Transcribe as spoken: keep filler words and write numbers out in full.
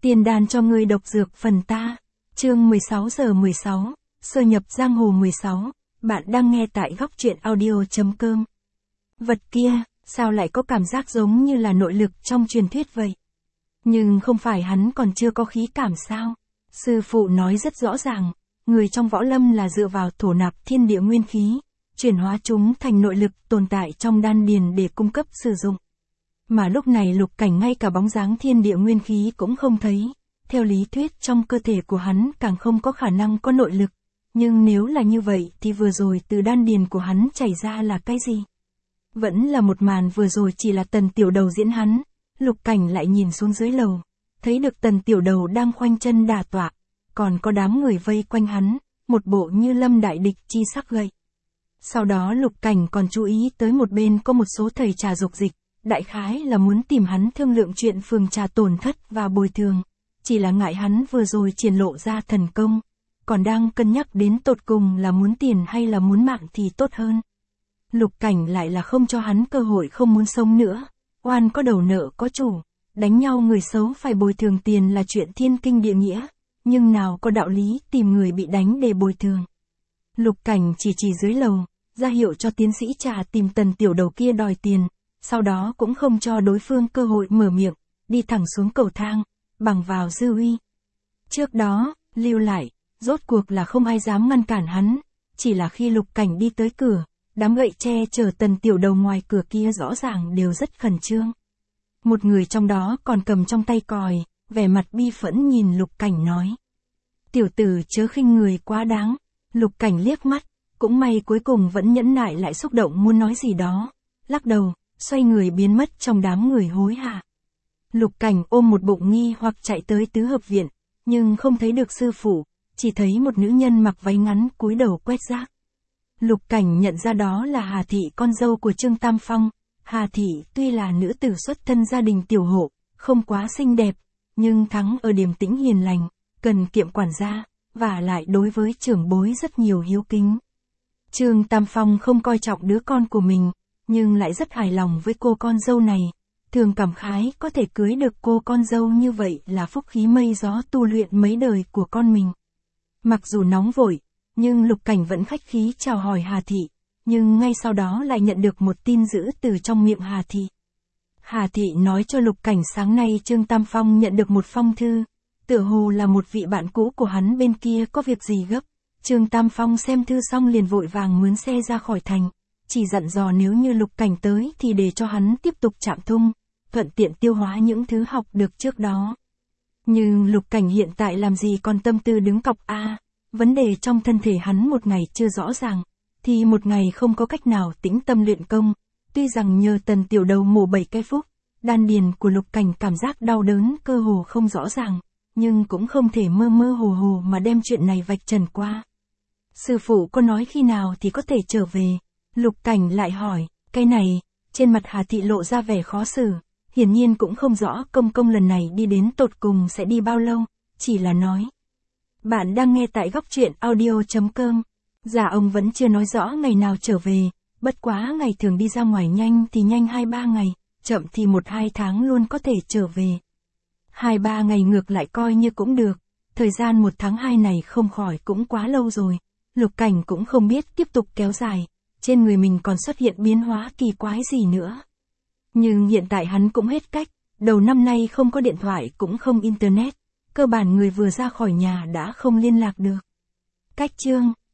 Tiền đàn cho ngươi độc dược phần ta. Chương mười sáu giờ mười sáu, sơ nhập giang hồ mười sáu, bạn đang nghe tại góc truyện audio.com. Vật kia, sao lại có cảm giác giống như là nội lực trong truyền thuyết vậy? Nhưng không phải hắn còn chưa có khí cảm sao? Sư phụ nói rất rõ ràng, người trong võ lâm là dựa vào thổ nạp thiên địa nguyên khí, chuyển hóa chúng thành nội lực tồn tại trong đan điền để cung cấp sử dụng. Mà lúc này Lục Cảnh ngay cả bóng dáng thiên địa nguyên khí cũng không thấy, theo lý thuyết trong cơ thể của hắn càng không có khả năng có nội lực. Nhưng nếu là như vậy thì vừa rồi từ đan điền của hắn chảy ra là cái gì? Vẫn là một màn vừa rồi chỉ là Tần Tiểu Đầu diễn hắn. Lục Cảnh lại nhìn xuống dưới lầu, thấy được Tần Tiểu Đầu đang khoanh chân đả tọa, còn có đám người vây quanh hắn, một bộ như lâm đại địch chi sắc gậy. Sau đó Lục Cảnh còn chú ý tới một bên có một số thầy trà dục dịch, đại khái là muốn tìm hắn thương lượng chuyện phường trà tổn thất và bồi thường, chỉ là ngại hắn vừa rồi triển lộ ra thần công, còn đang cân nhắc đến tột cùng là muốn tiền hay là muốn mạng thì tốt hơn. Lục Cảnh lại là không cho hắn cơ hội không muốn sống nữa, oan có đầu nợ có chủ, đánh nhau người xấu phải bồi thường tiền là chuyện thiên kinh địa nghĩa, nhưng nào có đạo lý tìm người bị đánh để bồi thường. Lục Cảnh chỉ chỉ dưới lầu, ra hiệu cho tiến sĩ trà tìm Tần Tiểu Đầu kia đòi tiền, sau đó cũng không cho đối phương cơ hội mở miệng, đi thẳng xuống cầu thang, bằng vào dư uy. Trước đó, lưu lại, rốt cuộc là không ai dám ngăn cản hắn, chỉ là khi Lục Cảnh đi tới cửa, đám gậy tre chở Tần Tiểu Đầu ngoài cửa kia rõ ràng đều rất khẩn trương. Một người trong đó còn cầm trong tay còi, vẻ mặt bi phẫn nhìn Lục Cảnh nói. Tiểu tử chớ khinh người quá đáng. Lục Cảnh liếc mắt, cũng may cuối cùng vẫn nhẫn nại lại xúc động muốn nói gì đó, lắc đầu, xoay người biến mất trong đám người hối hả. Lục Cảnh ôm một bụng nghi hoặc chạy tới tứ hợp viện, nhưng không thấy được sư phụ, chỉ thấy một nữ nhân mặc váy ngắn cúi đầu quét rác. Lục Cảnh nhận ra đó là Hà Thị, con dâu của Trương Tam Phong. Hà Thị tuy là nữ tử xuất thân gia đình tiểu hộ, không quá xinh đẹp, nhưng thắng ở điềm tĩnh hiền lành, cần kiệm quản gia, và lại đối với trưởng bối rất nhiều hiếu kính. Trương Tam Phong không coi trọng đứa con của mình, nhưng lại rất hài lòng với cô con dâu này, thường cảm khái có thể cưới được cô con dâu như vậy là phúc khí mây gió tu luyện mấy đời của con mình. Mặc dù nóng vội, nhưng Lục Cảnh vẫn khách khí chào hỏi Hà Thị, nhưng ngay sau đó lại nhận được một tin dữ từ trong miệng Hà Thị. Hà Thị nói cho Lục Cảnh sáng nay Trương Tam Phong nhận được một phong thư, tựa hồ là một vị bạn cũ của hắn bên kia có việc gì gấp. Trương Tam Phong xem thư xong liền vội vàng mướn xe ra khỏi thành, chỉ dặn dò nếu như Lục Cảnh tới thì để cho hắn tiếp tục chạm thung, thuận tiện tiêu hóa những thứ học được trước đó. Nhưng Lục Cảnh hiện tại làm gì còn tâm tư đứng cọc a, vấn đề trong thân thể hắn một ngày chưa rõ ràng, thì một ngày không có cách nào tĩnh tâm luyện công. Tuy rằng nhờ Tần Tiểu Đầu mổ bảy cái phúc, đan điền của Lục Cảnh cảm giác đau đớn cơ hồ không rõ ràng, nhưng cũng không thể mơ mơ hồ hồ mà đem chuyện này vạch trần qua. Sư phụ có nói khi nào thì có thể trở về? Lục Cảnh lại hỏi, cái này, trên mặt Hà Thị lộ ra vẻ khó xử, hiển nhiên cũng không rõ công công lần này đi đến tột cùng sẽ đi bao lâu, chỉ là nói. Bạn đang nghe tại góc truyện audio.com. Dạ ông vẫn chưa nói rõ ngày nào trở về, bất quá ngày thường đi ra ngoài nhanh thì nhanh hai ba ngày, chậm thì một hai tháng luôn có thể trở về. Hai ba ngày ngược lại coi như cũng được, thời gian một tháng hai này không khỏi cũng quá lâu rồi. Lục Cảnh cũng không biết tiếp tục kéo dài, trên người mình còn xuất hiện biến hóa kỳ quái gì nữa. Nhưng hiện tại hắn cũng hết cách, đầu năm nay không có điện thoại cũng không internet, cơ bản người vừa ra khỏi nhà đã không liên lạc được. Cách chương